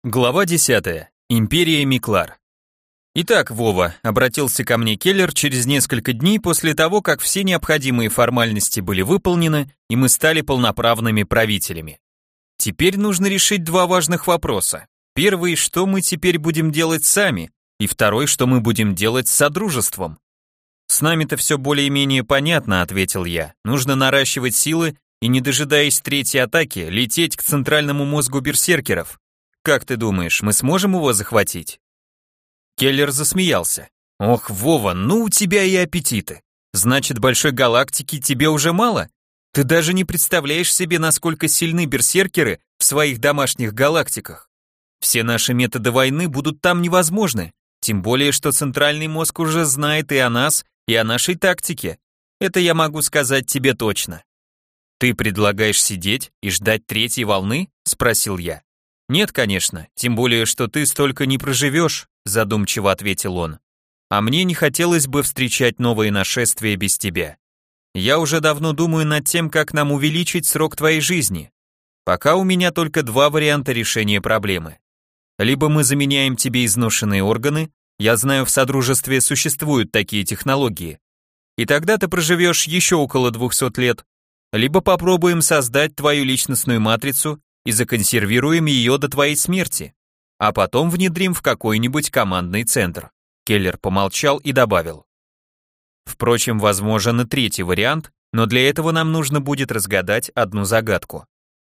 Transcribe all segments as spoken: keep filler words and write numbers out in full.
Глава десятая. Империя Миклар. Итак, Вова, обратился ко мне Келлер через несколько дней после того, как все необходимые формальности были выполнены, и мы стали полноправными правителями. Теперь нужно решить два важных вопроса. Первый, что мы теперь будем делать сами, и второй, что мы будем делать с Содружеством. С нами-то все более-менее понятно, ответил я. Нужно наращивать силы и, не дожидаясь третьей атаки, лететь к центральному мозгу берсеркеров. Как ты думаешь, мы сможем его захватить? Келлер засмеялся. Ох, Вова, ну у тебя и аппетиты. Значит, большой галактики тебе уже мало? Ты даже не представляешь себе, насколько сильны берсеркеры в своих домашних галактиках. Все наши методы войны будут там невозможны, тем более, что центральный мозг уже знает и о нас, и о нашей тактике. Это я могу сказать тебе точно. Ты предлагаешь сидеть и ждать третьей волны? Спросил я. Нет, конечно, тем более, что ты столько не проживешь, задумчиво ответил он. А мне не хотелось бы встречать новые нашествия без тебя. Я уже давно думаю над тем, как нам увеличить срок твоей жизни. Пока у меня только два варианта решения проблемы. Либо мы заменяем тебе изношенные органы, я знаю, в Содружестве существуют такие технологии, и тогда ты проживешь еще около двухсот лет, либо попробуем создать твою личностную матрицу и законсервируем ее до твоей смерти, а потом внедрим в какой-нибудь командный центр. Келлер помолчал и добавил. Впрочем, возможен и третий вариант, но для этого нам нужно будет разгадать одну загадку.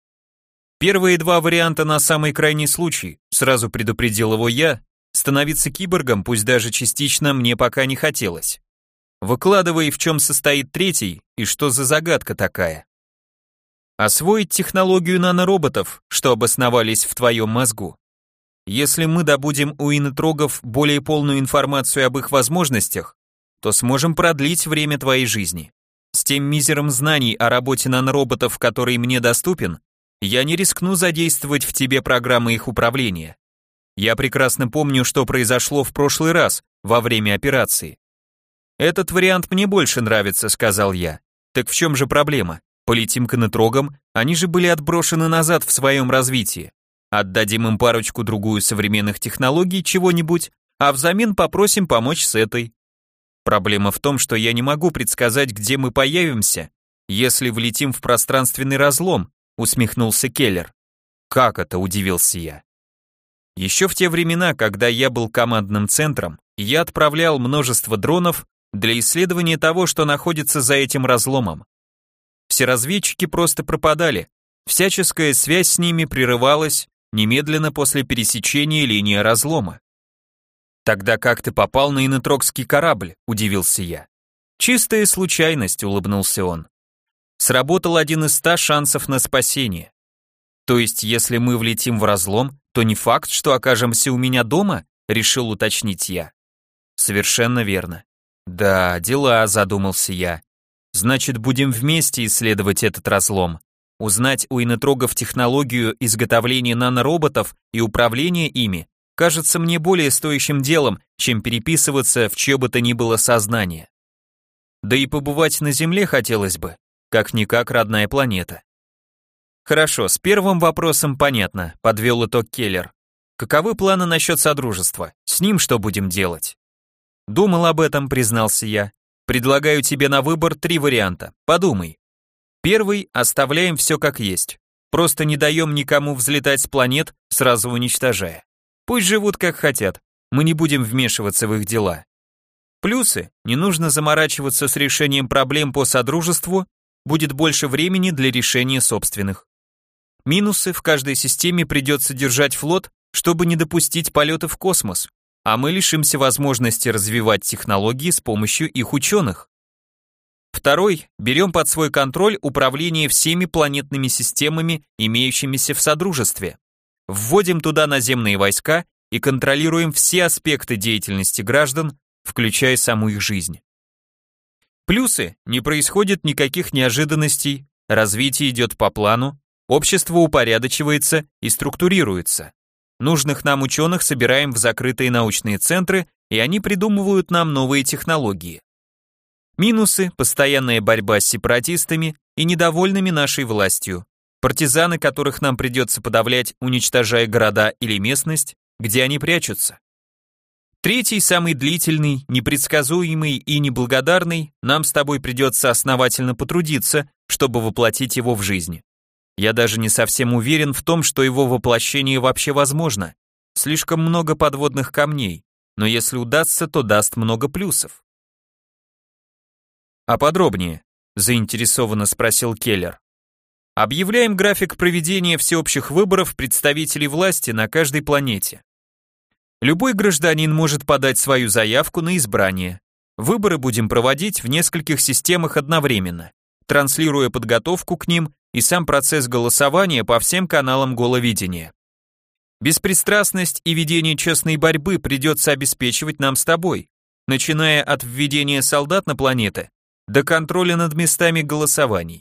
Первые два варианта на самый крайний случай, сразу предупредил его я, становиться киборгом, пусть даже частично, мне пока не хотелось. Выкладывай, в чем состоит третий, и что за загадка такая. Освоить технологию нанороботов, что обосновались в твоем мозгу. Если мы добудем у инетрогов более полную информацию об их возможностях, то сможем продлить время твоей жизни. С тем мизером знаний о работе нанороботов, который мне доступен, я не рискну задействовать в тебе программы их управления. Я прекрасно помню, что произошло в прошлый раз, во время операции. Этот вариант мне больше нравится, сказал я. Так в чем же проблема? Полетим к инетрогам, они же были отброшены назад в своем развитии. Отдадим им парочку-другую современных технологий, чего-нибудь, а взамен попросим помочь с этой. Проблема в том, что я не могу предсказать, где мы появимся, если влетим в пространственный разлом, усмехнулся Келлер. Как это, удивился я. Еще в те времена, когда я был командным центром, я отправлял множество дронов для исследования того, что находится за этим разломом. Все разведчики просто пропадали, всяческая связь с ними прерывалась немедленно после пересечения линии разлома. Тогда как ты попал на инетрогский корабль, удивился я. Чистая случайность, улыбнулся он. Сработал один из ста шансов на спасение. То есть, если мы влетим в разлом, то не факт, что окажемся у меня дома, решил уточнить я. Совершенно верно. Да, дела, задумался я. Значит, будем вместе исследовать этот разлом, узнать у инетрогов технологию изготовления нанороботов и управления ими, кажется мне более стоящим делом, чем переписываться в чье бы то ни было сознание. Да и побывать на Земле хотелось бы, как-никак родная планета. Хорошо, с первым вопросом понятно, подвел итог Келлер. Каковы планы насчет Содружества? С ним что будем делать? Думал об этом, признался я. Предлагаю тебе на выбор три варианта. Подумай. Первый – оставляем все как есть. Просто не даем никому взлетать с планет, сразу уничтожая. Пусть живут как хотят, мы не будем вмешиваться в их дела. Плюсы – не нужно заморачиваться с решением проблем по Содружеству, будет больше времени для решения собственных. Минусы – в каждой системе придется держать флот, чтобы не допустить полеты в космос, а мы лишимся возможности развивать технологии с помощью их ученых. Второй, берем под свой контроль управление всеми планетными системами, имеющимися в Содружестве. Вводим туда наземные войска и контролируем все аспекты деятельности граждан, включая саму их жизнь. Плюсы, не происходит никаких неожиданностей, развитие идет по плану, общество упорядочивается и структурируется. Нужных нам ученых собираем в закрытые научные центры, и они придумывают нам новые технологии. Минусы – постоянная борьба с сепаратистами и недовольными нашей властью. партизаны, которых нам придется подавлять, уничтожая города или местность, где они прячутся. Третий, самый длительный, непредсказуемый и неблагодарный, нам с тобой придется основательно потрудиться, чтобы воплотить его в жизнь. Я даже не совсем уверен в том, что его воплощение вообще возможно. Слишком много подводных камней, но если удастся, то даст много плюсов. А подробнее? Заинтересованно спросил Келлер. Объявляем график проведения всеобщих выборов представителей власти на каждой планете. Любой гражданин может подать свою заявку на избрание. Выборы будем проводить в нескольких системах одновременно, транслируя подготовку к ним и сам процесс голосования по всем каналам головидения. Беспристрастность и ведение честной борьбы придется обеспечивать нам с тобой, начиная от введения солдат на планеты до контроля над местами голосований.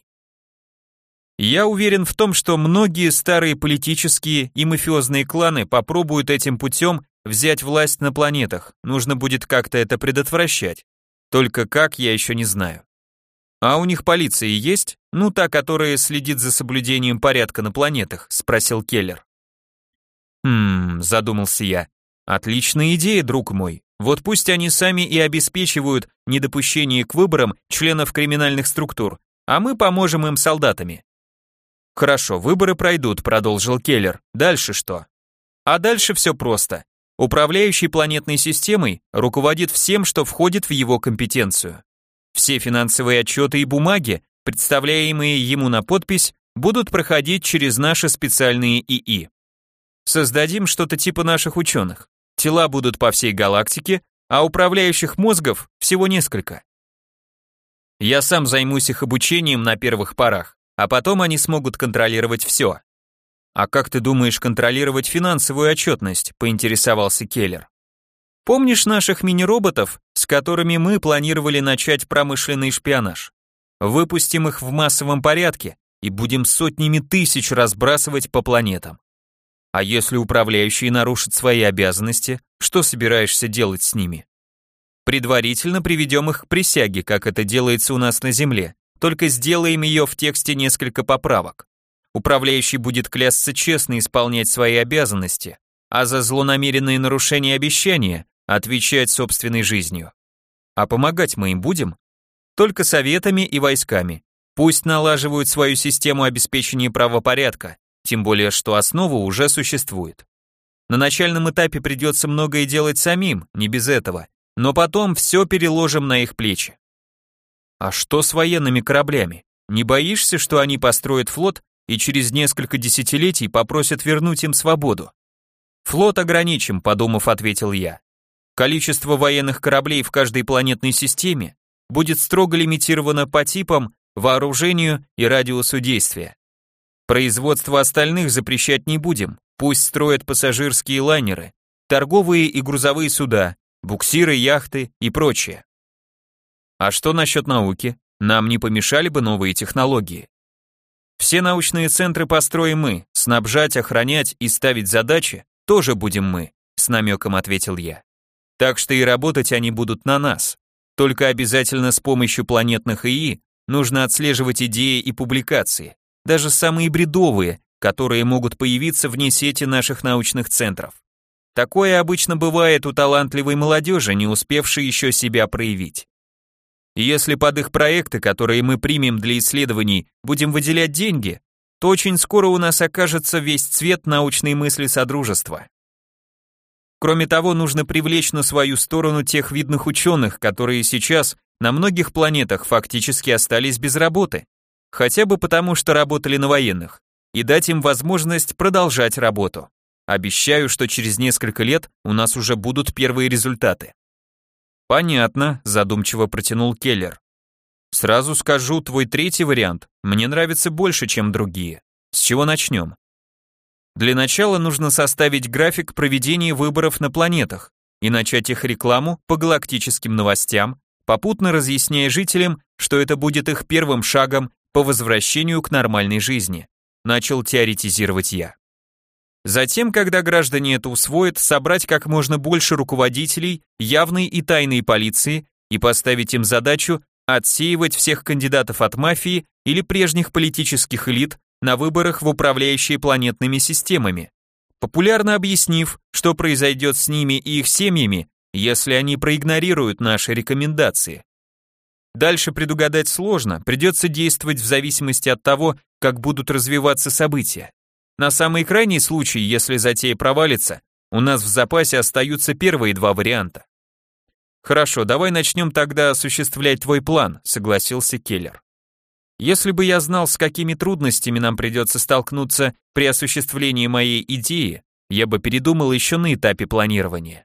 Я уверен в том, что многие старые политические и мафиозные кланы попробуют этим путем взять власть на планетах, нужно будет как-то это предотвращать. Только как, я еще не знаю. А у них полиция есть? Ну, та, которая следит за соблюдением порядка на планетах, спросил Келлер. Хм, задумался я. Отличная идея, друг мой. Вот пусть они сами и обеспечивают недопущение к выборам членов криминальных структур, а мы поможем им солдатами. Хорошо, выборы пройдут, продолжил Келлер. Дальше что? А дальше все просто. Управляющий планетной системой руководит всем, что входит в его компетенцию. Все финансовые отчеты и бумаги, представляемые ему на подпись, будут проходить через наши специальные ИИ. Создадим что-то типа наших ученых. Тела будут по всей галактике, а управляющих мозгов всего несколько. Я сам займусь их обучением на первых порах, а потом они смогут контролировать все. А как ты думаешь контролировать финансовую отчетность, поинтересовался Келлер. Помнишь наших мини-роботов, с которыми мы планировали начать промышленный шпионаж? Выпустим их в массовом порядке и будем сотнями тысяч разбрасывать по планетам. А если управляющие нарушат свои обязанности, что собираешься делать с ними? Предварительно приведем их к присяге, как это делается у нас на Земле, только сделаем ее в тексте несколько поправок. Управляющий будет клясться честно исполнять свои обязанности, а за злонамеренные нарушения обещания отвечать собственной жизнью. А помогать мы им будем? Только советами и войсками. Пусть налаживают свою систему обеспечения правопорядка, тем более что основа уже существует. На начальном этапе придется многое делать самим, не без этого, но потом все переложим на их плечи. А что с военными кораблями? Не боишься, что они построят флот и через несколько десятилетий попросят вернуть им свободу? Флот ограничим, подумав, ответил я. Количество военных кораблей в каждой планетной системе будет строго лимитировано по типам, вооружению и радиусу действия. Производство остальных запрещать не будем, пусть строят пассажирские лайнеры, торговые и грузовые суда, буксиры, яхты и прочее. А что насчет науки? Нам не помешали бы новые технологии. Все научные центры построим мы, снабжать, охранять и ставить задачи тоже будем мы, с намеком ответил я. Так что и работать они будут на нас. Только обязательно с помощью планетных ИИ нужно отслеживать идеи и публикации, даже самые бредовые, которые могут появиться вне сети наших научных центров. Такое обычно бывает у талантливой молодежи, не успевшей еще себя проявить. И если под их проекты, которые мы примем для исследований, будем выделять деньги, то очень скоро у нас окажется весь цвет научной мысли Содружества. Кроме того, нужно привлечь на свою сторону тех видных ученых, которые сейчас на многих планетах фактически остались без работы, хотя бы потому, что работали на военных, и дать им возможность продолжать работу. Обещаю, что через несколько лет у нас уже будут первые результаты. Понятно, задумчиво протянул Келлер. Сразу скажу, твой третий вариант мне нравится больше, чем другие. С чего начнем? Для начала нужно составить график проведения выборов на планетах и начать их рекламу по галактическим новостям, попутно разъясняя жителям, что это будет их первым шагом по возвращению к нормальной жизни. Начал теоретизировать я. Затем, когда граждане это усвоят, собрать как можно больше руководителей явной и тайной полиции и поставить им задачу отсеивать всех кандидатов от мафии или прежних политических элит, на выборах в управляющие планетными системами, популярно объяснив, что произойдет с ними и их семьями, если они проигнорируют наши рекомендации. Дальше предугадать сложно, придется действовать в зависимости от того, как будут развиваться события. На самый крайний случай, если затея провалится, у нас в запасе остаются первые два варианта. Хорошо, давай начнем тогда осуществлять твой план, согласился Келлер. Если бы я знал, с какими трудностями нам придется столкнуться при осуществлении моей идеи, я бы передумал еще на этапе планирования.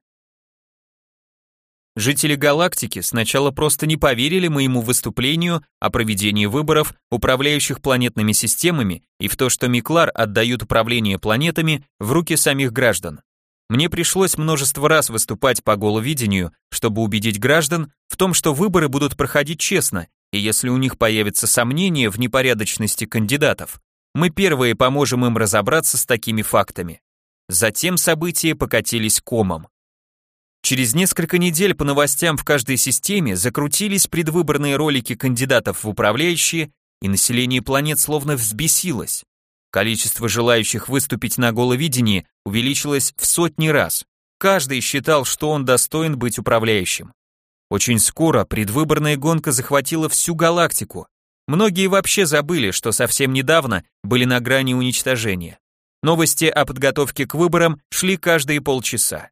Жители галактики сначала просто не поверили моему выступлению о проведении выборов, управляющих планетными системами, и в то, что Миклар отдают управление планетами в руки самих граждан. Мне пришлось множество раз выступать по головидению, чтобы убедить граждан в том, что выборы будут проходить честно, и если у них появятся сомнения в непорядочности кандидатов, мы первые поможем им разобраться с такими фактами. Затем события покатились комом. Через несколько недель по новостям в каждой системе закрутились предвыборные ролики кандидатов в управляющие, и население планет словно взбесилось. Количество желающих выступить на головидении увеличилось в сотни раз. Каждый считал, что он достоин быть управляющим. Очень скоро предвыборная гонка захватила всю галактику. Многие вообще забыли, что совсем недавно были на грани уничтожения. Новости о подготовке к выборам шли каждые полчаса.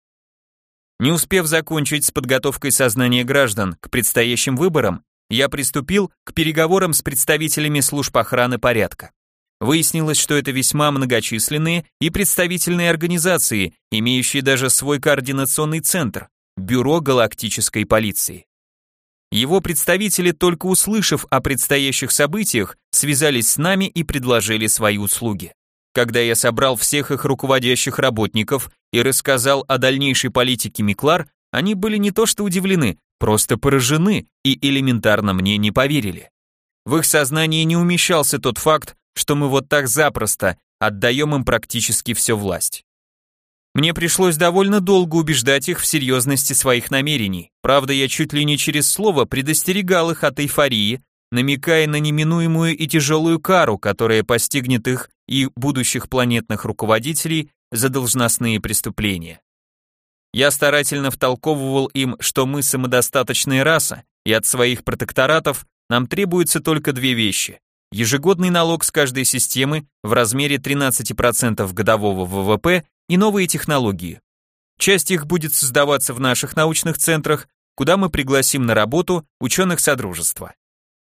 Не успев закончить с подготовкой сознания граждан к предстоящим выборам, я приступил к переговорам с представителями служб охраны порядка. Выяснилось, что это весьма многочисленные и представительные организации, имеющие даже свой координационный центр – Бюро галактической полиции. Его представители, только услышав о предстоящих событиях, связались с нами и предложили свои услуги. Когда я собрал всех их руководящих работников и рассказал о дальнейшей политике Миклар, они были не то что удивлены, просто поражены и элементарно мне не поверили. В их сознании не умещался тот факт, что мы вот так запросто отдаем им практически всю власть. Мне пришлось довольно долго убеждать их в серьезности своих намерений, правда я чуть ли не через слово предостерегал их от эйфории, намекая на неминуемую и тяжелую кару, которая постигнет их и будущих планетных руководителей за должностные преступления. Я старательно втолковывал им, что мы самодостаточная раса, и от своих протекторатов нам требуется только две вещи: ежегодный налог с каждой системы в размере тринадцать процентов годового ВВП и новые технологии. Часть их будет создаваться в наших научных центрах, куда мы пригласим на работу ученых Содружества.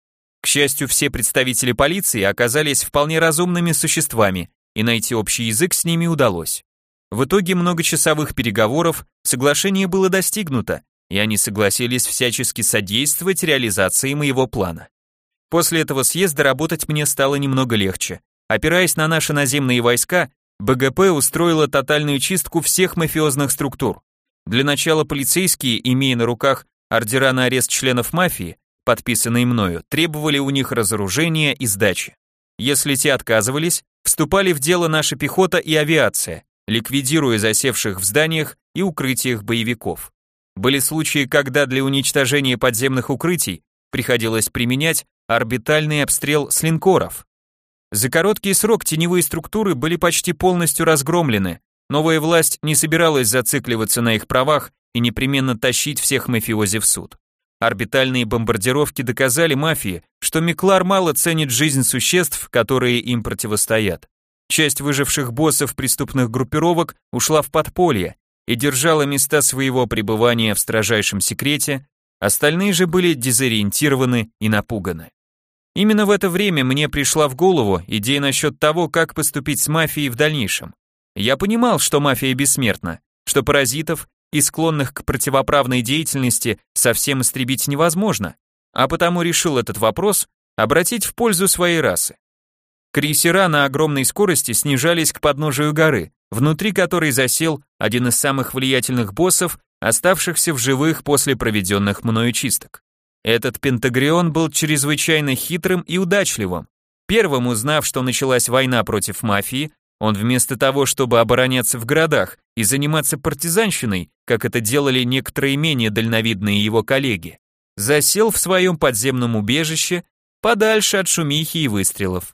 К счастью, все представители полиции оказались вполне разумными существами, и найти общий язык с ними удалось. В итоге многочасовых переговоров соглашение было достигнуто, и они согласились всячески содействовать реализации моего плана. После этого съезда работать мне стало немного легче. Опираясь на наши наземные войска, БГП устроила тотальную чистку всех мафиозных структур. Для начала полицейские, имея на руках ордера на арест членов мафии, подписанные мною, требовали у них разоружения и сдачи. Если те отказывались, вступали в дело наша пехота и авиация, ликвидируя засевших в зданиях и укрытиях боевиков. Были случаи, когда для уничтожения подземных укрытий приходилось применять орбитальный обстрел с линкоров. За короткий срок теневые структуры были почти полностью разгромлены, новая власть не собиралась зацикливаться на их правах и непременно тащить всех мафиози в суд. Орбитальные бомбардировки доказали мафии, что Миклар мало ценит жизнь существ, которые им противостоят. Часть выживших боссов преступных группировок ушла в подполье и держала места своего пребывания в строжайшем секрете, остальные же были дезориентированы и напуганы. Именно в это время мне пришла в голову идея насчет того, как поступить с мафией в дальнейшем. Я понимал, что мафия бессмертна, что паразитов и склонных к противоправной деятельности совсем истребить невозможно, а потому решил этот вопрос обратить в пользу своей расы. Крейсера на огромной скорости снижались к подножию горы, внутри которой засел один из самых влиятельных боссов, оставшихся в живых после проведенных мною чисток. Этот Пентагрион был чрезвычайно хитрым и удачливым. Первым узнав, что началась война против мафии, он вместо того, чтобы обороняться в городах и заниматься партизанщиной, как это делали некоторые менее дальновидные его коллеги, засел в своем подземном убежище подальше от шумихи и выстрелов.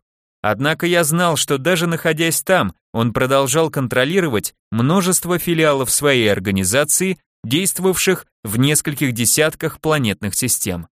Однако я знал, что даже находясь там, он продолжал контролировать множество филиалов своей организации, действовавших в нескольких десятках планетных систем.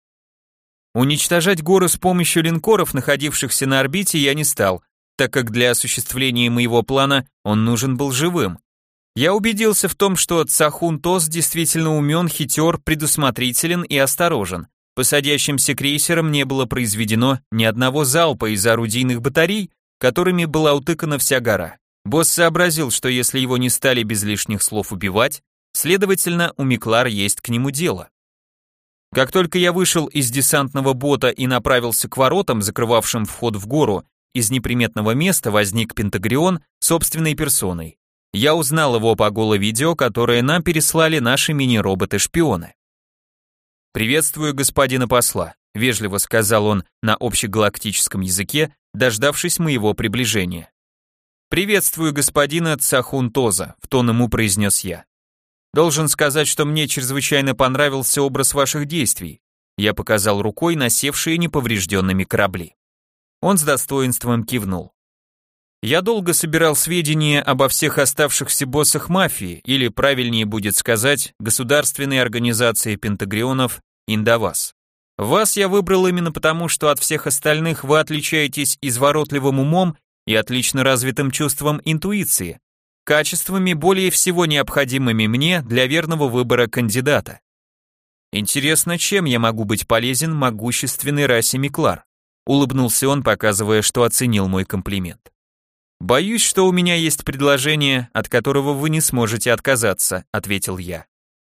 Уничтожать горы с помощью линкоров, находившихся на орбите, я не стал, так как для осуществления моего плана он нужен был живым. Я убедился в том, что Цахун Тос действительно умен, хитер, предусмотрителен и осторожен. По садящимся крейсерам не было произведено ни одного залпа из орудийных батарей, которыми была утыкана вся гора. Босс сообразил, что если его не стали без лишних слов убивать, следовательно, у Миклар есть к нему дело. Как только я вышел из десантного бота и направился к воротам, закрывавшим вход в гору, из неприметного места возник Пентагрион собственной персоной. Я узнал его по голо-видео, которое нам переслали наши мини-роботы-шпионы. «Приветствую господина посла», — вежливо сказал он на общегалактическом языке, дождавшись моего приближения. «Приветствую господина Цахун Тоза», — в тон ему произнес я. «Должен сказать, что мне чрезвычайно понравился образ ваших действий». Я показал рукой на севшие неповрежденными корабли. Он с достоинством кивнул. «Я долго собирал сведения обо всех оставшихся боссах мафии, или, правильнее будет сказать, государственной организации Пентагрионов Индавас. Вас я выбрал именно потому, что от всех остальных вы отличаетесь изворотливым умом и отлично развитым чувством интуиции, качествами, более всего необходимыми мне для верного выбора кандидата. Интересно, чем я могу быть полезен могущественной расе Миклар?» Улыбнулся он, показывая, что оценил мой комплимент. «Боюсь, что у меня есть предложение, от которого вы не сможете отказаться», — ответил я.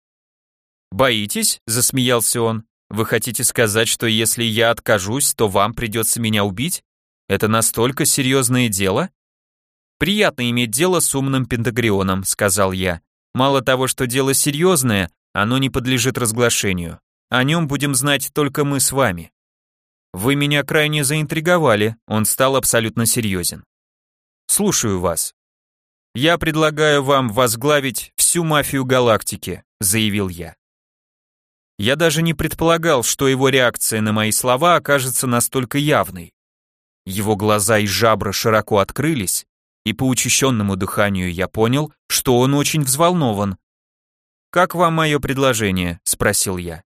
«Боитесь?» — засмеялся он. «Вы хотите сказать, что если я откажусь, то вам придется меня убить? Это настолько серьезное дело?» «Приятно иметь дело с умным Пентагрионом», — сказал я. «Мало того, что дело серьезное, оно не подлежит разглашению. О нем будем знать только мы с вами». «Вы меня крайне заинтриговали», — он стал абсолютно серьезен. «Слушаю вас». «Я предлагаю вам возглавить всю мафию галактики», — заявил я. Я даже не предполагал, что его реакция на мои слова окажется настолько явной. Его глаза и жабры широко открылись, и по учащенному дыханию я понял, что он очень взволнован. «Как вам мое предложение?» — спросил я.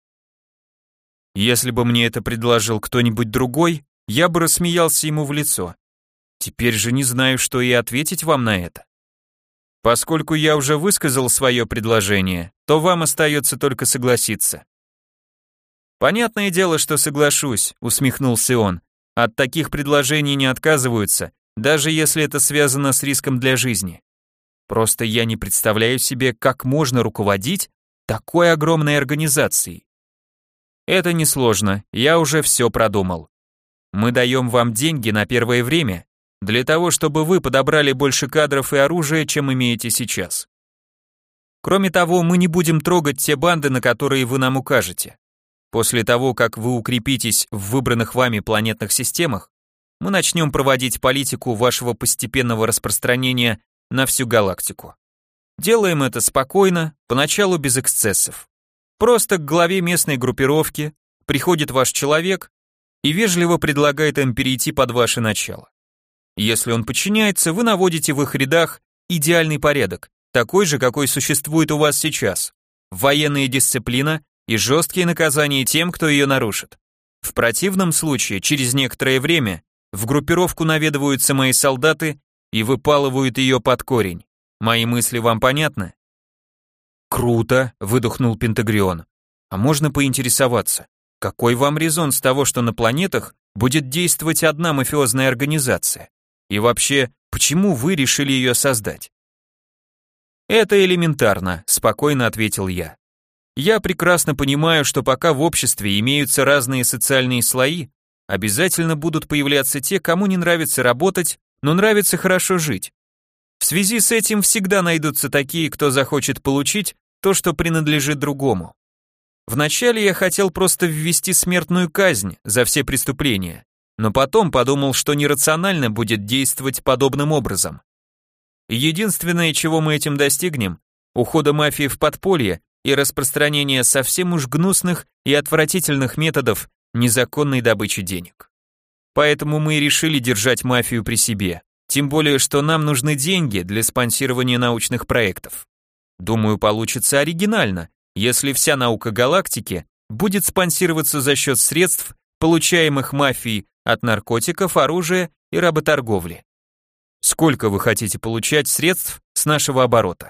Если бы мне это предложил кто-нибудь другой, я бы рассмеялся ему в лицо. Теперь же не знаю, что и ответить вам на это. Поскольку я уже высказал свое предложение, то вам остается только согласиться. Понятное дело, что соглашусь, усмехнулся он. От таких предложений не отказываются, даже если это связано с риском для жизни. Просто я не представляю себе, как можно руководить такой огромной организацией. Это несложно, я уже все продумал. Мы даем вам деньги на первое время, для того, чтобы вы подобрали больше кадров и оружия, чем имеете сейчас. Кроме того, мы не будем трогать те банды, на которые вы нам укажете. После того, как вы укрепитесь в выбранных вами планетных системах, мы начнем проводить политику вашего постепенного распространения на всю галактику. Делаем это спокойно, поначалу без эксцессов. Просто к главе местной группировки приходит ваш человек и вежливо предлагает им перейти под ваше начало. Если он подчиняется, вы наводите в их рядах идеальный порядок, такой же, какой существует у вас сейчас. Военная дисциплина и жесткие наказания тем, кто ее нарушит. В противном случае, через некоторое время, в группировку наведываются мои солдаты и выпалывают ее под корень. Мои мысли вам понятны? «Круто», — выдохнул Пентагрион. «А можно поинтересоваться, какой вам резон с того, что на планетах будет действовать одна мафиозная организация? И вообще, почему вы решили ее создать?» «Это элементарно», — спокойно ответил я. «Я прекрасно понимаю, что пока в обществе имеются разные социальные слои, обязательно будут появляться те, кому не нравится работать, но нравится хорошо жить. В связи с этим всегда найдутся такие, кто захочет получить то, что принадлежит другому. Вначале я хотел просто ввести смертную казнь за все преступления, но потом подумал, что нерационально будет действовать подобным образом. Единственное, чего мы этим достигнем, ухода мафии в подполье и распространения совсем уж гнусных и отвратительных методов незаконной добычи денег. Поэтому мы и решили держать мафию при себе. Тем более, что нам нужны деньги для спонсирования научных проектов. Думаю, получится оригинально, если вся наука галактики будет спонсироваться за счет средств, получаемых мафией от наркотиков, оружия и работорговли. Сколько вы хотите получать средств с нашего оборота?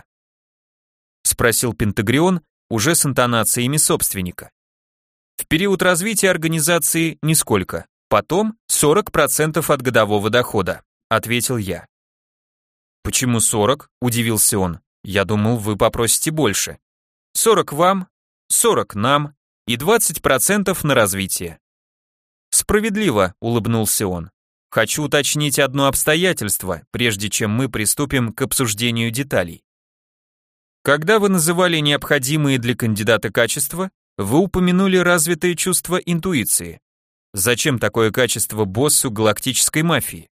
Спросил Пентагрион уже с интонациями собственника. В период развития организации нисколько, потом сорок процентов от годового дохода, ответил я. Почему сорок? Удивился он. Я думал, вы попросите больше. сорок вам, сорок нам и двадцать процентов на развитие. Справедливо, улыбнулся он. Хочу уточнить одно обстоятельство, прежде чем мы приступим к обсуждению деталей. Когда вы называли необходимые для кандидата качества, вы упомянули развитое чувство интуиции. Зачем такое качество боссу галактической мафии?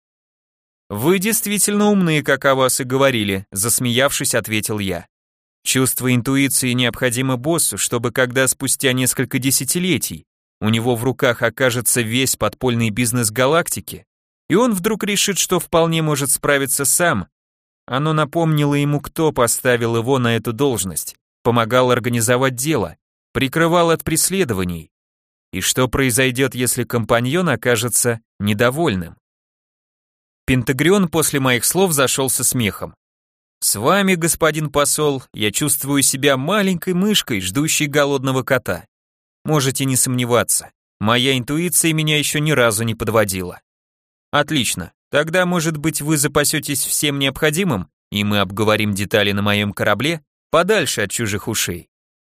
Вы действительно умные, как о вас и говорили, засмеявшись, ответил я. Чувство интуиции необходимо боссу, чтобы когда спустя несколько десятилетий у него в руках окажется весь подпольный бизнес галактики, и он вдруг решит, что вполне может справиться сам, оно напомнило ему, кто поставил его на эту должность, помогал организовать дело, прикрывал от преследований. И что произойдет, если компаньон окажется недовольным? Пентагрион после моих слов зашелся смехом. С вами, господин посол, я чувствую себя маленькой мышкой, ждущей голодного кота. Можете не сомневаться, моя интуиция меня еще ни разу не подводила. Отлично, тогда, может быть, вы запасетесь всем необходимым, и мы обговорим детали на моем корабле, подальше от чужих ушей.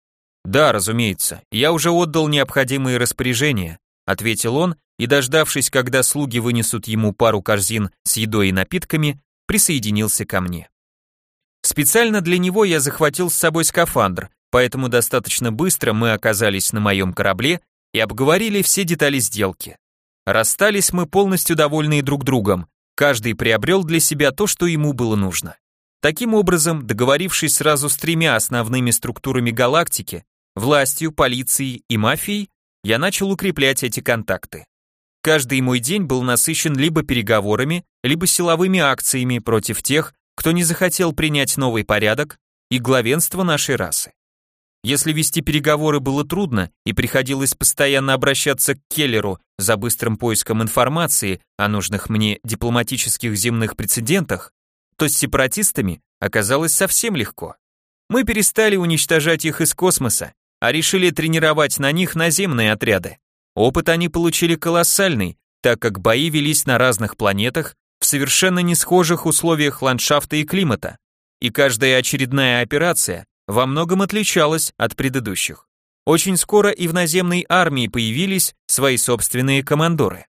Да, разумеется, я уже отдал необходимые распоряжения, ответил он, и, дождавшись, когда слуги вынесут ему пару корзин с едой и напитками, присоединился ко мне. Специально для него я захватил с собой скафандр, поэтому достаточно быстро мы оказались на моем корабле и обговорили все детали сделки. Расстались мы полностью довольные друг другом, каждый приобрел для себя то, что ему было нужно. Таким образом, договорившись сразу с тремя основными структурами галактики, властью, полицией и мафией, я начал укреплять эти контакты. Каждый мой день был насыщен либо переговорами, либо силовыми акциями против тех, кто не захотел принять новый порядок и главенство нашей расы. Если вести переговоры было трудно и приходилось постоянно обращаться к Келлеру за быстрым поиском информации о нужных мне дипломатических земных прецедентах, то с сепаратистами оказалось совсем легко. Мы перестали уничтожать их из космоса, а решили тренировать на них наземные отряды. Опыт они получили колоссальный, так как бои велись на разных планетах в совершенно не схожих условиях ландшафта и климата, и каждая очередная операция во многом отличалась от предыдущих. Очень скоро и в наземной армии появились свои собственные командоры.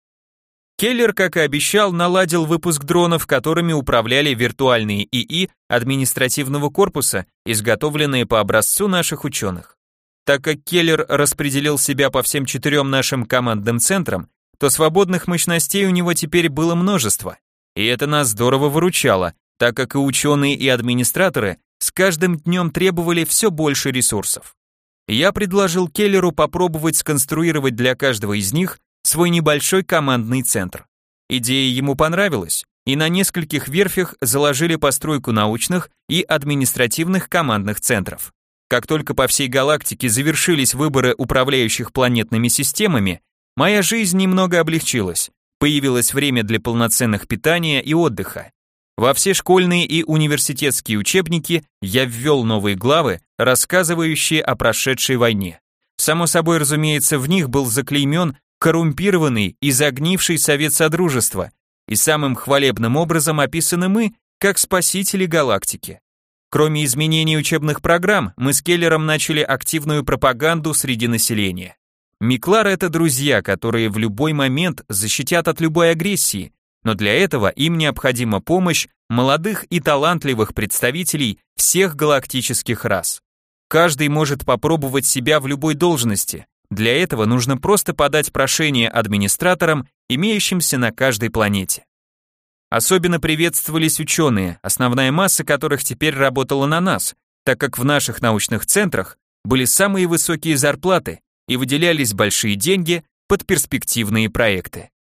Келлер, как и обещал, наладил выпуск дронов, которыми управляли виртуальные ИИ административного корпуса, изготовленные по образцу наших ученых. Так как Келлер распределил себя по всем четырем нашим командным центрам, то свободных мощностей у него теперь было множество, и это нас здорово выручало, так как и ученые, и администраторы с каждым днем требовали все больше ресурсов. Я предложил Келлеру попробовать сконструировать для каждого из них свой небольшой командный центр. Идея ему понравилась, и на нескольких верфях заложили постройку научных и административных командных центров. Как только по всей галактике завершились выборы управляющих планетными системами, моя жизнь немного облегчилась, появилось время для полноценных питания и отдыха. Во все школьные и университетские учебники я ввел новые главы, рассказывающие о прошедшей войне. Само собой, разумеется, в них был заклеймен коррумпированный и загнивший Совет Содружества, и самым хвалебным образом описаны мы, как спасители галактики. Кроме изменений учебных программ, мы с Келлером начали активную пропаганду среди населения. Миклар — это друзья, которые в любой момент защитят от любой агрессии, но для этого им необходима помощь молодых и талантливых представителей всех галактических рас. Каждый может попробовать себя в любой должности. Для этого нужно просто подать прошение администраторам, имеющимся на каждой планете. Особенно приветствовались ученые, основная масса которых теперь работала на нас, так как в наших научных центрах были самые высокие зарплаты и выделялись большие деньги под перспективные проекты.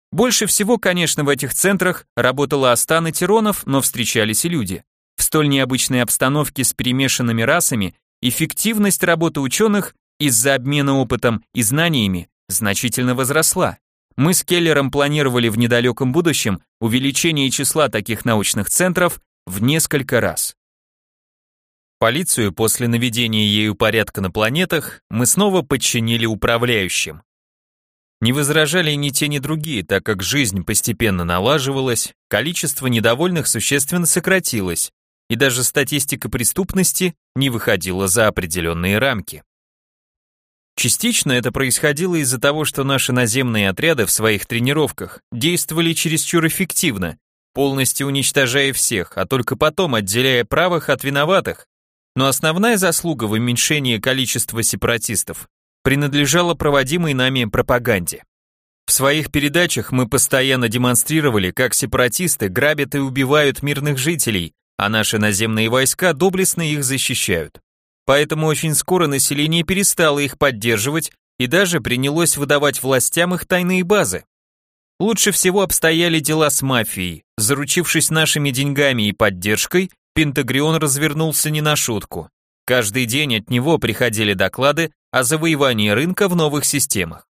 Больше всего, конечно, в этих центрах работала Астана Тиронов, но встречались и люди. В столь необычной обстановке с перемешанными расами эффективность работы ученых из-за обмена опытом и знаниями значительно возросла. Мы с Келлером планировали в недалеком будущем увеличение числа таких научных центров в несколько раз. Полицию после наведения ею порядка на планетах мы снова подчинили управляющим. Не возражали ни те, ни другие, так как жизнь постепенно налаживалась, количество недовольных существенно сократилось, и даже статистика преступности не выходила за определенные рамки. Частично это происходило из-за того, что наши наземные отряды в своих тренировках действовали чересчур эффективно, полностью уничтожая всех, а только потом отделяя правых от виноватых. Но основная заслуга в уменьшении количества сепаратистов принадлежала проводимой нами пропаганде. В своих передачах мы постоянно демонстрировали, как сепаратисты грабят и убивают мирных жителей, а наши наземные войска доблестно их защищают. Поэтому очень скоро население перестало их поддерживать и даже принялось выдавать властям их тайные базы. Лучше всего обстояли дела с мафией. Заручившись нашими деньгами и поддержкой, Пентагрион развернулся не на шутку. Каждый день от него приходили доклады о завоевании рынка в новых системах.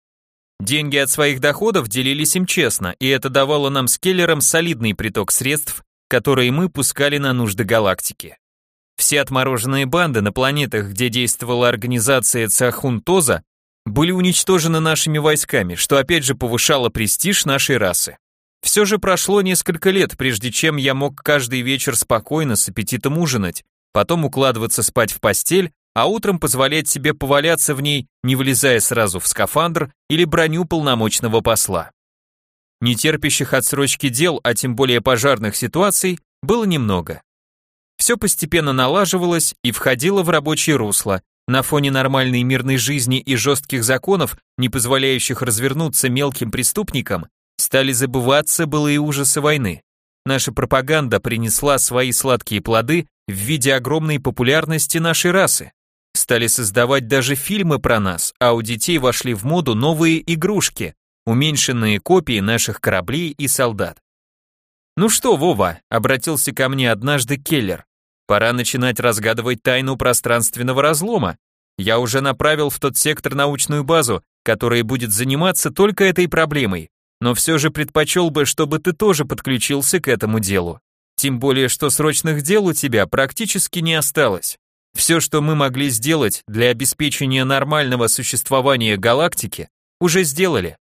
Деньги от своих доходов делились им честно, и это давало нам с Келлером солидный приток средств, которые мы пускали на нужды галактики. Все отмороженные банды на планетах, где действовала организация Цахун-Тоза, были уничтожены нашими войсками, что опять же повышало престиж нашей расы. Все же прошло несколько лет, прежде чем я мог каждый вечер спокойно с аппетитом ужинать, потом укладываться спать в постель, а утром позволять себе поваляться в ней, не вылезая сразу в скафандр или броню полномочного посла. Нетерпящих отсрочки дел, а тем более пожарных ситуаций, было немного. Все постепенно налаживалось и входило в рабочее русло. На фоне нормальной мирной жизни и жестких законов, не позволяющих развернуться мелким преступникам, стали забываться былые ужасы войны. Наша пропаганда принесла свои сладкие плоды в виде огромной популярности нашей расы. Стали создавать даже фильмы про нас, а у детей вошли в моду новые игрушки, уменьшенные копии наших кораблей и солдат. «Ну что, Вова», — обратился ко мне однажды Келлер, «пора начинать разгадывать тайну пространственного разлома. Я уже направил в тот сектор научную базу, которая будет заниматься только этой проблемой, но все же предпочел бы, чтобы ты тоже подключился к этому делу. Тем более, что срочных дел у тебя практически не осталось. Все, что мы могли сделать для обеспечения нормального существования галактики, уже сделали».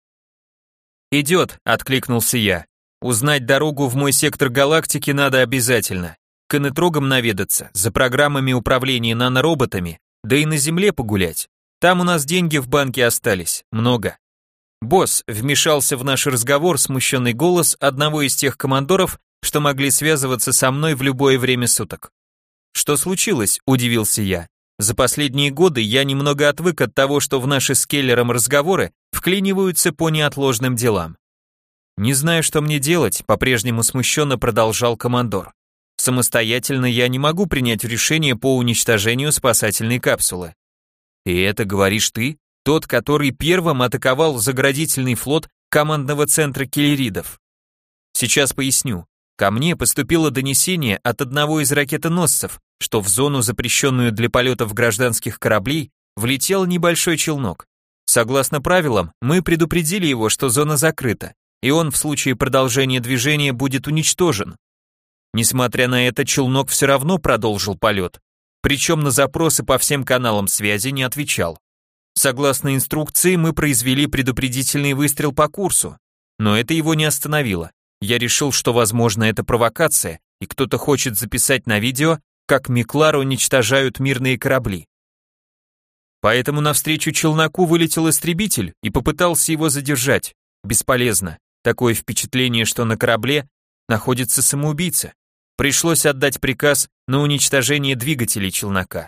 «Идет», — откликнулся я. «Узнать дорогу в мой сектор галактики надо обязательно. К инетрогам наведаться, за программами управления нанороботами, да и на Земле погулять. Там у нас деньги в банке остались, много». «Босс», — вмешался в наш разговор смущенный голос одного из тех командоров, что могли связываться со мной в любое время суток. «Что случилось?» – удивился я. «За последние годы я немного отвык от того, что в наши с Келлером разговоры вклиниваются по неотложным делам». «Не знаю, что мне делать», – по-прежнему смущенно продолжал командор. «Самостоятельно я не могу принять решение по уничтожению спасательной капсулы». «И это говоришь ты? Тот, который первым атаковал заградительный флот командного центра келлеридов?» «Сейчас поясню. Ко мне поступило донесение от одного из ракетоносцев, что в зону, запрещенную для полетов гражданских кораблей, влетел небольшой челнок. Согласно правилам, мы предупредили его, что зона закрыта, и он в случае продолжения движения будет уничтожен. Несмотря на это, челнок все равно продолжил полет, причем на запросы по всем каналам связи не отвечал. Согласно инструкции, мы произвели предупредительный выстрел по курсу, но это его не остановило. Я решил, что, возможно, это провокация, и кто-то хочет записать на видео, как Миклар уничтожают мирные корабли. Поэтому навстречу челноку вылетел истребитель и попытался его задержать. Бесполезно. Такое впечатление, что на корабле находится самоубийца. Пришлось отдать приказ на уничтожение двигателей челнока.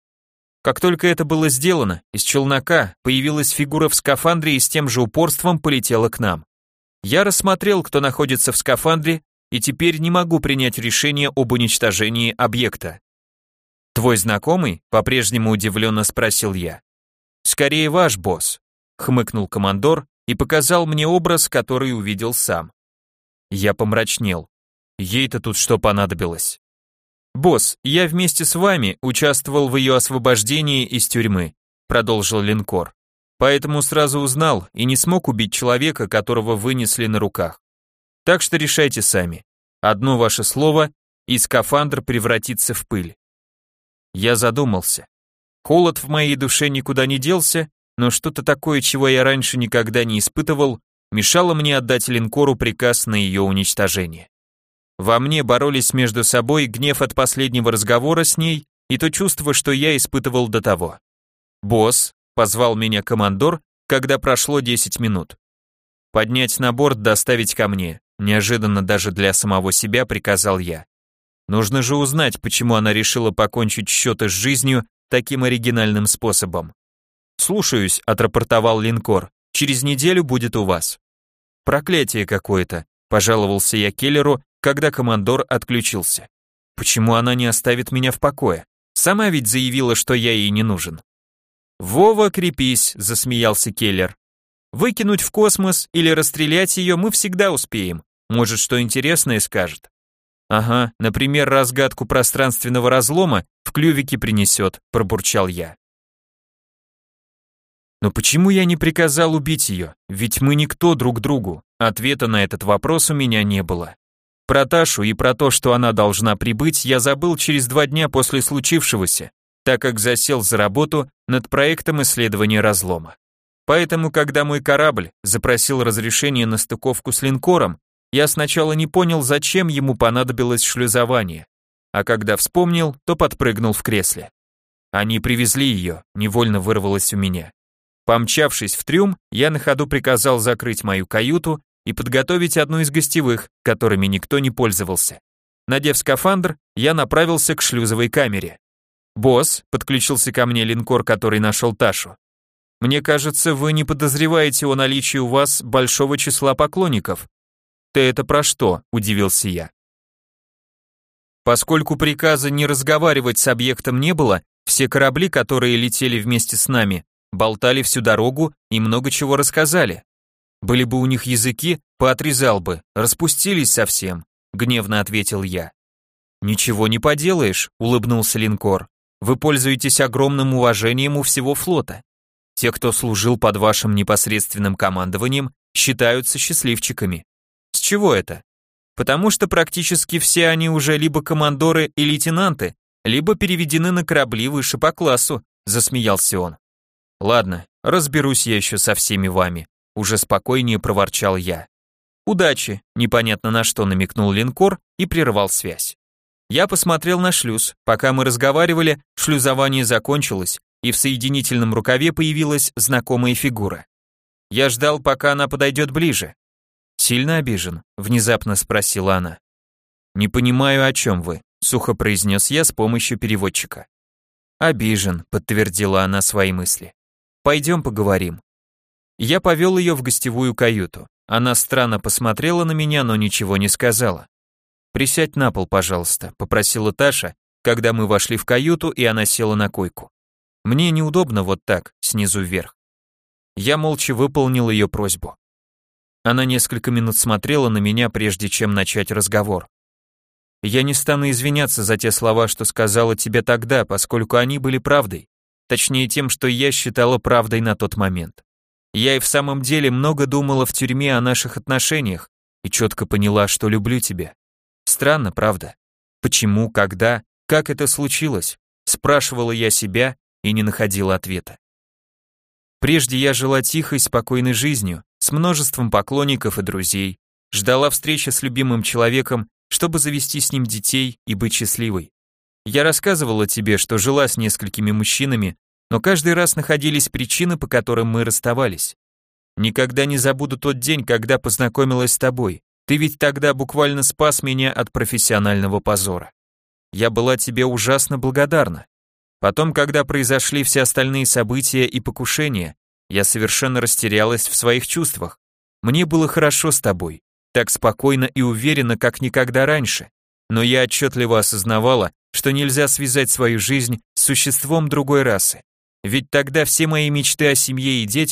Как только это было сделано, из челнока появилась фигура в скафандре и с тем же упорством полетела к нам. Я рассмотрел, кто находится в скафандре, и теперь не могу принять решение об уничтожении объекта. «Твой знакомый?» — по-прежнему удивленно спросил я. «Скорее ваш босс», — хмыкнул командор и показал мне образ, который увидел сам. Я помрачнел. Ей-то тут что понадобилось? «Босс, я вместе с вами участвовал в ее освобождении из тюрьмы», продолжил линкор. «Поэтому сразу узнал и не смог убить человека, которого вынесли на руках. Так что решайте сами. Одно ваше слово, и скафандр превратится в пыль». Я задумался. Холод в моей душе никуда не делся, но что-то такое, чего я раньше никогда не испытывал, мешало мне отдать линкору приказ на ее уничтожение. Во мне боролись между собой гнев от последнего разговора с ней и то чувство, что я испытывал до того. «Босс», — позвал меня командор, когда прошло десять минут. «Поднять на борт, доставить ко мне», неожиданно даже для самого себя приказал я. Нужно же узнать, почему она решила покончить счеты с жизнью таким оригинальным способом. «Слушаюсь», — отрапортовал линкор, «через неделю будет у вас». «Проклятие какое-то», — пожаловался я Келлеру, когда командор отключился. «Почему она не оставит меня в покое? Сама ведь заявила, что я ей не нужен». «Вова, крепись», — засмеялся Келлер. «Выкинуть в космос или расстрелять ее мы всегда успеем. Может, что интересное скажет». «Ага, например, разгадку пространственного разлома в клювике принесет», — пробурчал я. Но почему я не приказал убить ее? Ведь мы никто друг другу. Ответа на этот вопрос у меня не было. Про Ташу и про то, что она должна прибыть, я забыл через два дня после случившегося, так как засел за работу над проектом исследования разлома. Поэтому, когда мой корабль запросил разрешение на стыковку с линкором, я сначала не понял, зачем ему понадобилось шлюзование, а когда вспомнил, то подпрыгнул в кресле. Они привезли ее, невольно вырвалось у меня. Помчавшись в трюм, я на ходу приказал закрыть мою каюту и подготовить одну из гостевых, которыми никто не пользовался. Надев скафандр, я направился к шлюзовой камере. «Босс», — подключился ко мне линкор, который нашел Ташу. «Мне кажется, вы не подозреваете о наличии у вас большого числа поклонников». «Ты это про что?» — удивился я. Поскольку приказа не разговаривать с объектом не было, все корабли, которые летели вместе с нами, болтали всю дорогу и много чего рассказали. Были бы у них языки, поотрезал бы, распустились совсем, гневно ответил я. Ничего не поделаешь, улыбнулся линкор. Вы пользуетесь огромным уважением у всего флота. Те, кто служил под вашим непосредственным командованием, считаются счастливчиками. С чего это? Потому что практически все они уже либо командоры и лейтенанты, либо переведены на корабли выше по классу, засмеялся он. Ладно, разберусь я еще со всеми вами, уже спокойнее проворчал я. Удачи, непонятно на что намекнул линкор и прервал связь. Я посмотрел на шлюз, пока мы разговаривали, шлюзование закончилось, и в соединительном рукаве появилась знакомая фигура. Я ждал, пока она подойдет ближе. «Сильно обижен?» — внезапно спросила она. «Не понимаю, о чем вы», — сухо произнес я с помощью переводчика. «Обижен», — подтвердила она свои мысли. «Пойдем поговорим». Я повел ее в гостевую каюту. Она странно посмотрела на меня, но ничего не сказала. «Присядь на пол, пожалуйста», — попросила Таша, когда мы вошли в каюту, и она села на койку. «Мне неудобно вот так, снизу вверх». Я молча выполнил ее просьбу. Она несколько минут смотрела на меня, прежде чем начать разговор. «Я не стану извиняться за те слова, что сказала тебе тогда, поскольку они были правдой. Точнее тем, что я считала правдой на тот момент. Я и в самом деле много думала в тюрьме о наших отношениях и четко поняла, что люблю тебя. Странно, правда? Почему, когда, как это случилось?» Спрашивала я себя и не находила ответа. Прежде я жила тихой, спокойной жизнью, с множеством поклонников и друзей, ждала встречи с любимым человеком, чтобы завести с ним детей и быть счастливой. Я рассказывала тебе, что жила с несколькими мужчинами, но каждый раз находились причины, по которым мы расставались. Никогда не забуду тот день, когда познакомилась с тобой. Ты ведь тогда буквально спас меня от профессионального позора. Я была тебе ужасно благодарна. Потом, когда произошли все остальные события и покушения, я совершенно растерялась в своих чувствах. Мне было хорошо с тобой, так спокойно и уверенно, как никогда раньше, но я отчетливо осознавала, что нельзя связать свою жизнь с существом другой расы. Ведь тогда все мои мечты о семье и детях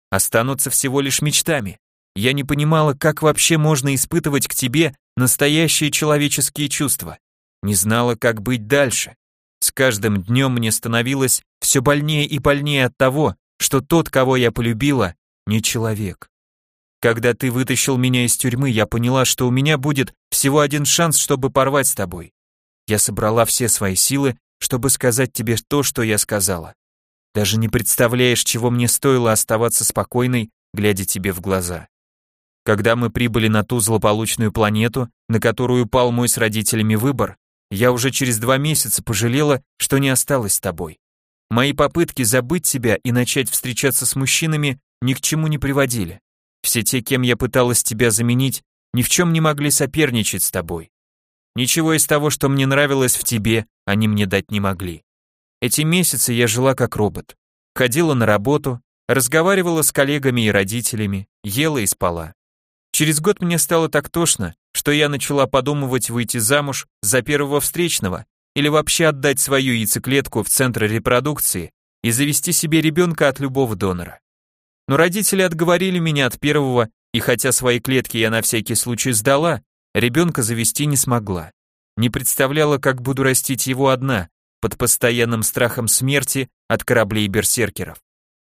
останутся всего лишь мечтами. Я не понимала, как вообще можно испытывать к тебе настоящие человеческие чувства. Не знала, как быть дальше. С каждым днем мне становилось все больнее и больнее от того, что тот, кого я полюбила, не человек. Когда ты вытащил меня из тюрьмы, я поняла, что у меня будет всего один шанс, чтобы порвать с тобой. Я собрала все свои силы, чтобы сказать тебе то, что я сказала. Даже не представляешь, чего мне стоило оставаться спокойной, глядя тебе в глаза. Когда мы прибыли на ту злополучную планету, на которую пал мой с родителями выбор, я уже через два месяца пожалела, что не осталась с тобой. Мои попытки забыть тебя и начать встречаться с мужчинами ни к чему не приводили. Все те, кем я пыталась тебя заменить, ни в чем не могли соперничать с тобой. Ничего из того, что мне нравилось в тебе, они мне дать не могли. Эти месяцы я жила как робот. Ходила на работу, разговаривала с коллегами и родителями, ела и спала. Через год мне стало так тошно, что я начала подумывать выйти замуж за первого встречного или вообще отдать свою яйцеклетку в центр репродукции и завести себе ребенка от любого донора. Но родители отговорили меня от первого, и хотя свои клетки я на всякий случай сдала, ребенка завести не смогла. Не представляла, как буду растить его одна, под постоянным страхом смерти от кораблей берсеркеров.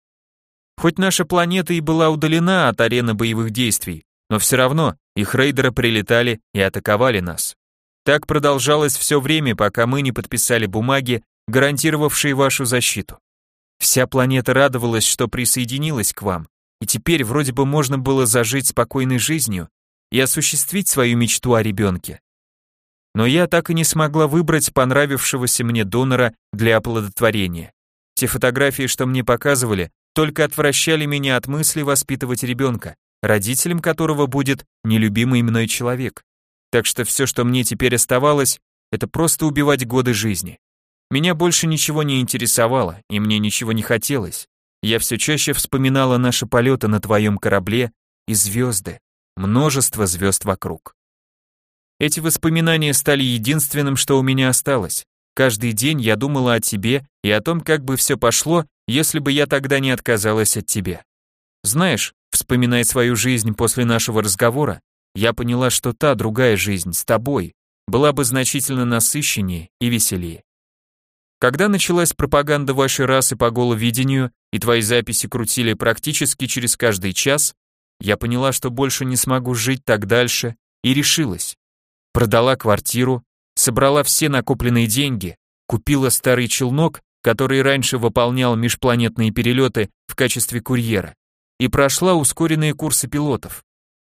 Хоть наша планета и была удалена от арены боевых действий, но все равно их рейдеры прилетали и атаковали нас. Так продолжалось все время, пока мы не подписали бумаги, гарантировавшие вашу защиту. Вся планета радовалась, что присоединилась к вам, и теперь вроде бы можно было зажить спокойной жизнью и осуществить свою мечту о ребенке. Но я так и не смогла выбрать понравившегося мне донора для оплодотворения. Те фотографии, что мне показывали, только отвращали меня от мысли воспитывать ребенка, родителем которого будет нелюбимый мной человек. Так что все, что мне теперь оставалось, это просто убивать годы жизни. Меня больше ничего не интересовало, и мне ничего не хотелось. Я все чаще вспоминала наши полеты на твоем корабле и звезды, множество звезд вокруг. Эти воспоминания стали единственным, что у меня осталось. Каждый день я думала о тебе и о том, как бы все пошло, если бы я тогда не отказалась от тебя. Знаешь, вспоминая свою жизнь после нашего разговора, я поняла, что та другая жизнь с тобой была бы значительно насыщеннее и веселее. Когда началась пропаганда вашей расы по головидению, и твои записи крутили практически через каждый час, я поняла, что больше не смогу жить так дальше, и решилась. Продала квартиру, собрала все накопленные деньги, купила старый челнок, который раньше выполнял межпланетные перелеты в качестве курьера, и прошла ускоренные курсы пилотов.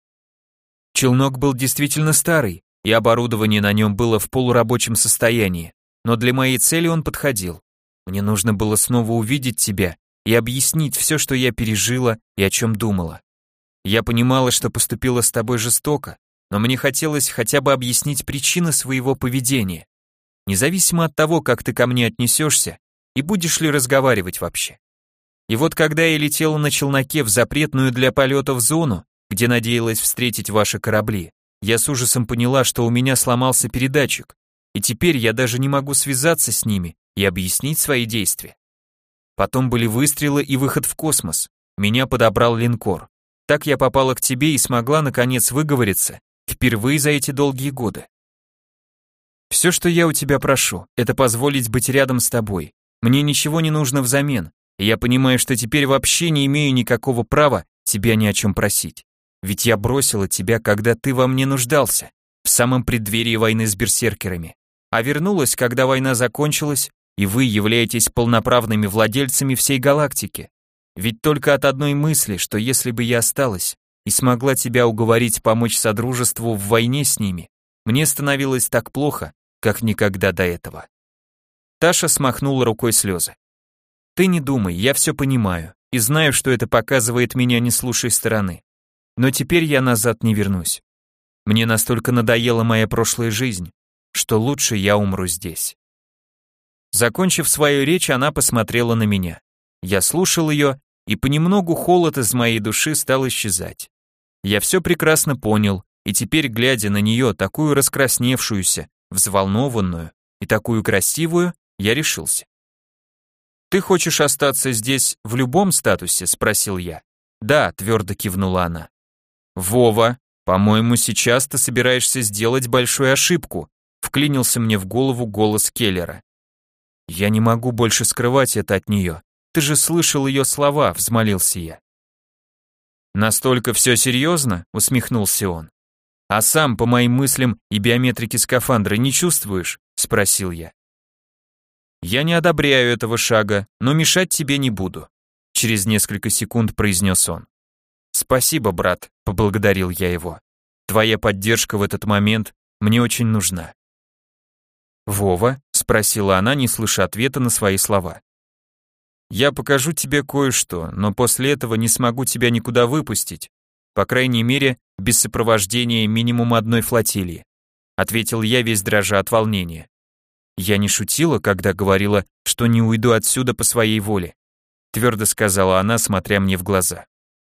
Челнок был действительно старый, и оборудование на нем было в полурабочем состоянии, но для моей цели он подходил. Мне нужно было снова увидеть тебя и объяснить все, что я пережила и о чем думала. Я понимала, что поступила с тобой жестоко, но мне хотелось хотя бы объяснить причины своего поведения, независимо от того, как ты ко мне отнесешься и будешь ли разговаривать вообще. И вот когда я летела на челноке в запретную для полетов зону, где надеялась встретить ваши корабли, я с ужасом поняла, что у меня сломался передатчик, и теперь я даже не могу связаться с ними и объяснить свои действия. Потом были выстрелы и выход в космос. Меня подобрал линкор. Так я попала к тебе и смогла наконец выговориться, впервые за эти долгие годы. Все, что я у тебя прошу, это позволить быть рядом с тобой. Мне ничего не нужно взамен, и я понимаю, что теперь вообще не имею никакого права тебя ни о чем просить. Ведь я бросила тебя, когда ты во мне нуждался, в самом преддверии войны с берсеркерами. А вернулась, когда война закончилась, и вы являетесь полноправными владельцами всей галактики. Ведь только от одной мысли, что если бы я осталась и смогла тебя уговорить помочь Содружеству в войне с ними, мне становилось так плохо, как никогда до этого. Таша смахнула рукой слезы. Ты не думай, я все понимаю, и знаю, что это показывает меня не с лучшей стороны. Но теперь я назад не вернусь. Мне настолько надоела моя прошлая жизнь, что лучше я умру здесь. Закончив свою речь, она посмотрела на меня. Я слушал ее, и понемногу холод из моей души стал исчезать. Я все прекрасно понял, и теперь, глядя на нее, такую раскрасневшуюся, взволнованную и такую красивую, я решился. «Ты хочешь остаться здесь в любом статусе?» – спросил я. Да, твердо кивнула она. Вова, по-моему, сейчас ты собираешься сделать большую ошибку, вклинился мне в голову голос Келлера. Я не могу больше скрывать это от нее. Ты же слышал ее слова, взмолился я. Настолько все серьезно? Усмехнулся он. А сам, по моим мыслям и биометрике скафандра, не чувствуешь? Спросил я. Я не одобряю этого шага, но мешать тебе не буду. Через несколько секунд произнес он. Спасибо, брат, поблагодарил я его. Твоя поддержка в этот момент мне очень нужна. Вова? Спросила она, не слыша ответа на свои слова. Я покажу тебе кое-что, но после этого не смогу тебя никуда выпустить, по крайней мере, без сопровождения минимум одной флотилии, ответил я, весь дрожа от волнения. Я не шутила, когда говорила, что не уйду отсюда по своей воле, твердо сказала она, смотря мне в глаза.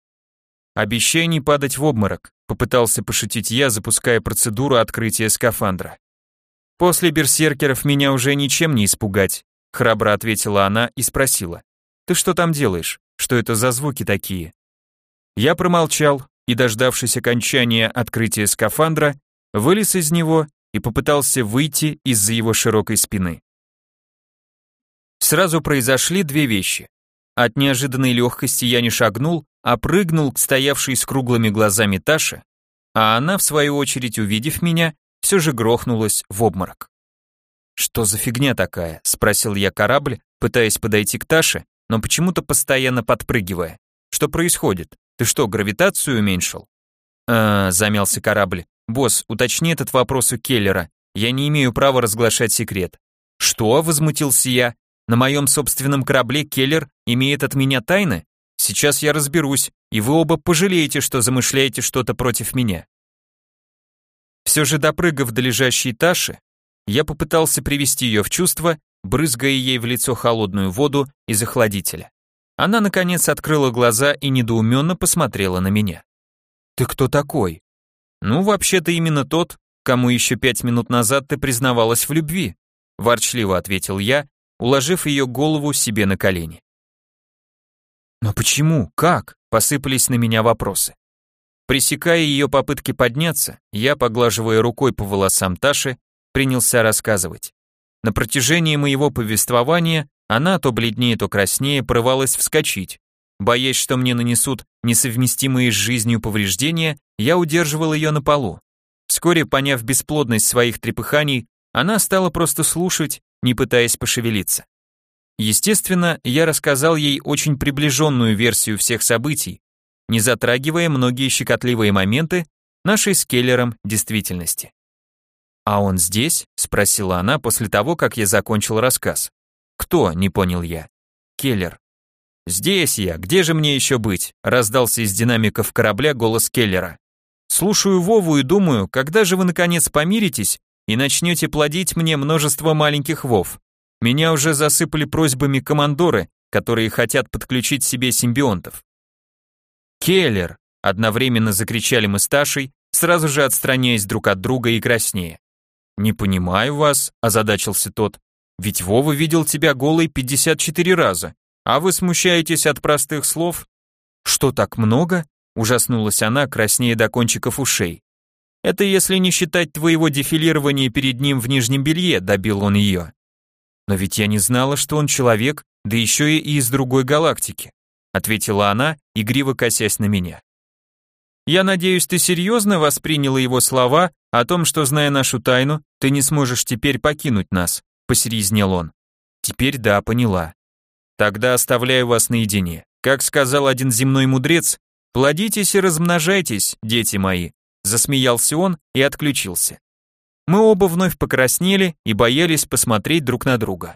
Обещай не падать в обморок, попытался пошутить я, запуская процедуру открытия скафандра. После берсеркеров меня уже ничем не испугать, храбро ответила она и спросила. Ты что там делаешь? Что это за звуки такие? Я промолчал и, дождавшись окончания открытия скафандра, вылез из него и попытался выйти из-за его широкой спины. Сразу произошли две вещи. От неожиданной легкости я не шагнул, а прыгнул к стоявшей с круглыми глазами Таше, а она, в свою очередь, увидев меня, все же грохнулась в обморок. «Что за фигня такая?» — спросил я корабль, пытаясь подойти к Таше, но почему-то постоянно подпрыгивая. «Что происходит? Ты что, гравитацию уменьшил?» «А, замялся корабль. Босс, уточни этот вопрос у Келлера. Я не имею права разглашать секрет». «Что?» — возмутился я. «На моем собственном корабле Келлер имеет от меня тайны? Сейчас я разберусь, и вы оба пожалеете, что замышляете что-то против меня». Все же допрыгав до лежащей Таши, я попытался привести ее в чувство, брызгая ей в лицо холодную воду из охладителя. Она, наконец, открыла глаза и недоуменно посмотрела на меня. «Ты кто такой?» «Ну, вообще-то именно тот, кому еще пять минут назад ты признавалась в любви», ворчливо ответил я, уложив ее голову себе на колени. «Но почему? Как?» посыпались на меня вопросы. Пресекая ее попытки подняться, я, поглаживая рукой по волосам Таши, принялся рассказывать. На протяжении моего повествования она то бледнее, то краснее порывалась вскочить. Боясь, что мне нанесут несовместимые с жизнью повреждения, я удерживал ее на полу. Вскоре, поняв бесплодность своих трепыханий, она стала просто слушать, не пытаясь пошевелиться. Естественно, я рассказал ей очень приближенную версию всех событий, не затрагивая многие щекотливые моменты нашей с Келлером действительности. «А он здесь?» — спросила она после того, как я закончил рассказ. «Кто?» — не понял я. «Келлер». «Здесь я, где же мне еще быть?» — раздался из динамиков корабля голос Келлера. «Слушаю Вову и думаю, когда же вы наконец помиритесь и начнете плодить мне множество маленьких Вов? Меня уже засыпали просьбами командоры, которые хотят подключить себе симбионтов». «Келлер!» — одновременно закричали мы с Ташей, сразу же отстраняясь друг от друга и краснея. «Не понимаю вас», — озадачился тот. «Ведь Вова видел тебя голой пятьдесят четыре раза, а вы смущаетесь от простых слов?» «Что, так много?» — ужаснулась она, краснея до кончиков ушей. «Это если не считать твоего дефилирования перед ним в нижнем белье», — добил он ее. «Но ведь я не знала, что он человек, да еще и из другой галактики», — ответила она, игриво косясь на меня. «Я надеюсь, ты серьезно восприняла его слова о том, что, зная нашу тайну, ты не сможешь теперь покинуть нас», — посерьезнел он. «Теперь да, поняла. Тогда оставляю вас наедине. Как сказал один земной мудрец, плодитесь и размножайтесь, дети мои», — засмеялся он и отключился. Мы оба вновь покраснели и боялись посмотреть друг на друга.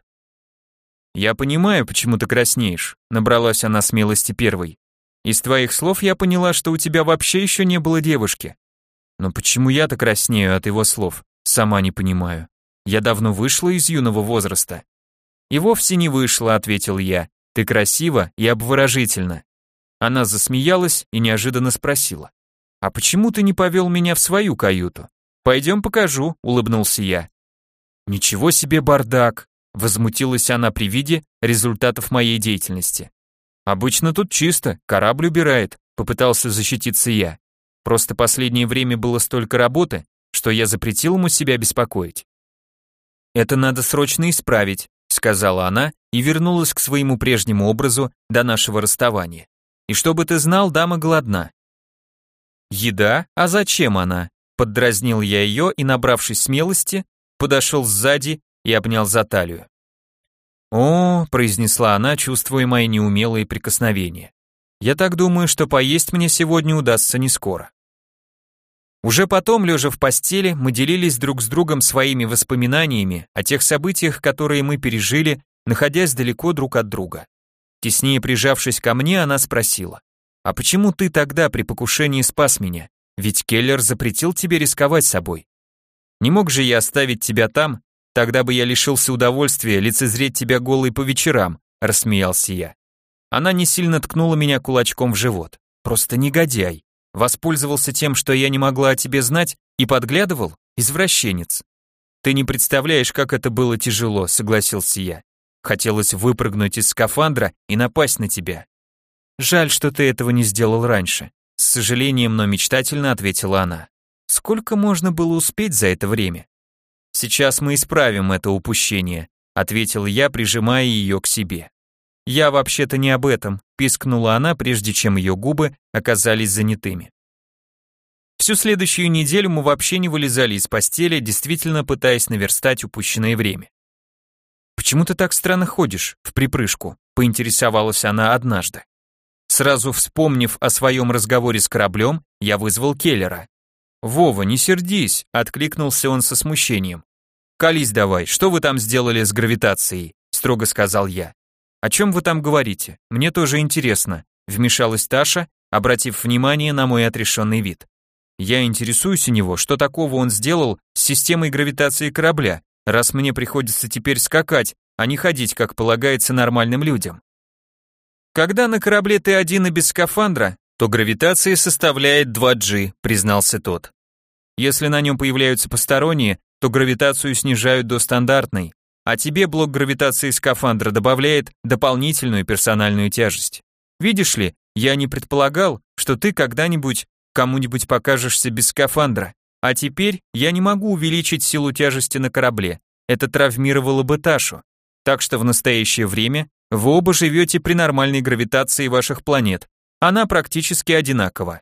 «Я понимаю, почему ты краснеешь», — набралась она смелости первой. «Из твоих слов я поняла, что у тебя вообще еще не было девушки. Но почему я-то краснею от его слов? Сама не понимаю. Я давно вышла из юного возраста». «И вовсе не вышла», — ответил я. «Ты красива и обворожительна». Она засмеялась и неожиданно спросила. «А почему ты не повел меня в свою каюту?» «Пойдем покажу», — улыбнулся я. «Ничего себе бардак», — возмутилась она при виде результатов моей деятельности. «Обычно тут чисто, корабль убирает, попытался защититься я. Просто последнее время было столько работы, что я запретил ему себя беспокоить. Это надо срочно исправить, сказала она и вернулась к своему прежнему образу до нашего расставания. И чтобы ты знал, дама голодна. Еда? А зачем она? Поддразнил я ее и, набравшись смелости, подошел сзади и обнял за талию. «О», — произнесла она, чувствуя мои неумелые прикосновения. «Я так думаю, что поесть мне сегодня удастся не скоро». Уже потом, лежа в постели, мы делились друг с другом своими воспоминаниями о тех событиях, которые мы пережили, находясь далеко друг от друга. Теснее прижавшись ко мне, она спросила: «А почему ты тогда при покушении спас меня? Ведь Келлер запретил тебе рисковать собой. Не мог же я оставить тебя там? Тогда бы я лишился удовольствия лицезреть тебя голой по вечерам», — рассмеялся я. Она не сильно ткнула меня кулачком в живот. «Просто негодяй. Воспользовался тем, что я не могла о тебе знать, и подглядывал? Извращенец». «Ты не представляешь, как это было тяжело», — согласился я. «Хотелось выпрыгнуть из скафандра и напасть на тебя». «Жаль, что ты этого не сделал раньше», — с сожалением, но мечтательно ответила она. «Сколько можно было успеть за это время?» «Сейчас мы исправим это упущение», — ответил я, прижимая ее к себе. «Я вообще-то не об этом», — пискнула она, прежде чем ее губы оказались занятыми. Всю следующую неделю мы вообще не вылезали из постели, действительно пытаясь наверстать упущенное время. «Почему ты так странно ходишь, в припрыжку?» — поинтересовалась она однажды. Сразу вспомнив о своем разговоре с кораблем, я вызвал Келлера. «Вова, не сердись», — откликнулся он со смущением. «Колись давай, что вы там сделали с гравитацией?» — строго сказал я. «О чем вы там говорите? Мне тоже интересно», — вмешалась Таша, обратив внимание на мой отрешенный вид. «Я интересуюсь у него, что такого он сделал с системой гравитации корабля, раз мне приходится теперь скакать, а не ходить, как полагается нормальным людям». «Когда на корабле ты один и без скафандра, то гравитация составляет два джи», признался тот. «Если на нем появляются посторонние, то гравитацию снижают до стандартной, а тебе блок гравитации скафандра добавляет дополнительную персональную тяжесть. Видишь ли, я не предполагал, что ты когда-нибудь кому-нибудь покажешься без скафандра, а теперь я не могу увеличить силу тяжести на корабле, это травмировало бы Ташу. Так что в настоящее время вы оба живете при нормальной гравитации ваших планет, она практически одинакова.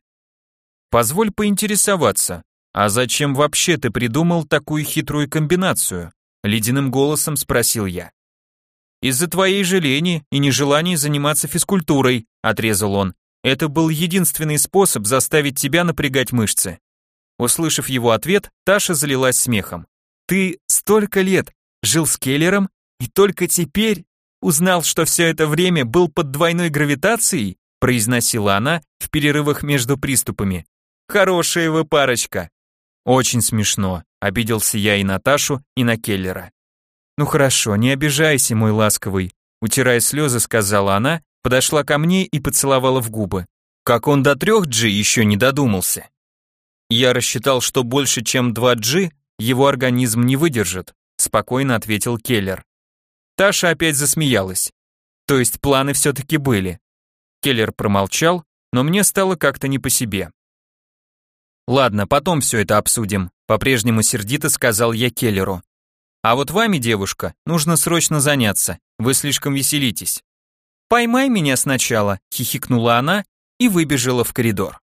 Позволь поинтересоваться, а зачем вообще ты придумал такую хитрую комбинацию? Ледяным голосом спросил я. Из-за твоей же лени и нежелания заниматься физкультурой, отрезал он. Это был единственный способ заставить тебя напрягать мышцы. Услышав его ответ, Таша залилась смехом. Ты столько лет жил с Келлером и только теперь узнал, что все это время был под двойной гравитацией? Произносила она в перерывах между приступами. Хорошая вы парочка. Очень смешно, обиделся я и на Ташу, и на Келлера. Ну хорошо, не обижайся, мой ласковый, утирая слезы, сказала она, подошла ко мне и поцеловала в губы. Как он до трех джи еще не додумался. Я рассчитал, что больше, чем два джи, его организм не выдержит, спокойно ответил Келлер. Таша опять засмеялась. То есть планы все-таки были. Келлер промолчал, но мне стало как-то не по себе. «Ладно, потом все это обсудим», — по-прежнему сердито сказал я Келлеру. «А вот вами, девушка, нужно срочно заняться, вы слишком веселитесь». «Поймай меня сначала», — хихикнула она и выбежала в коридор.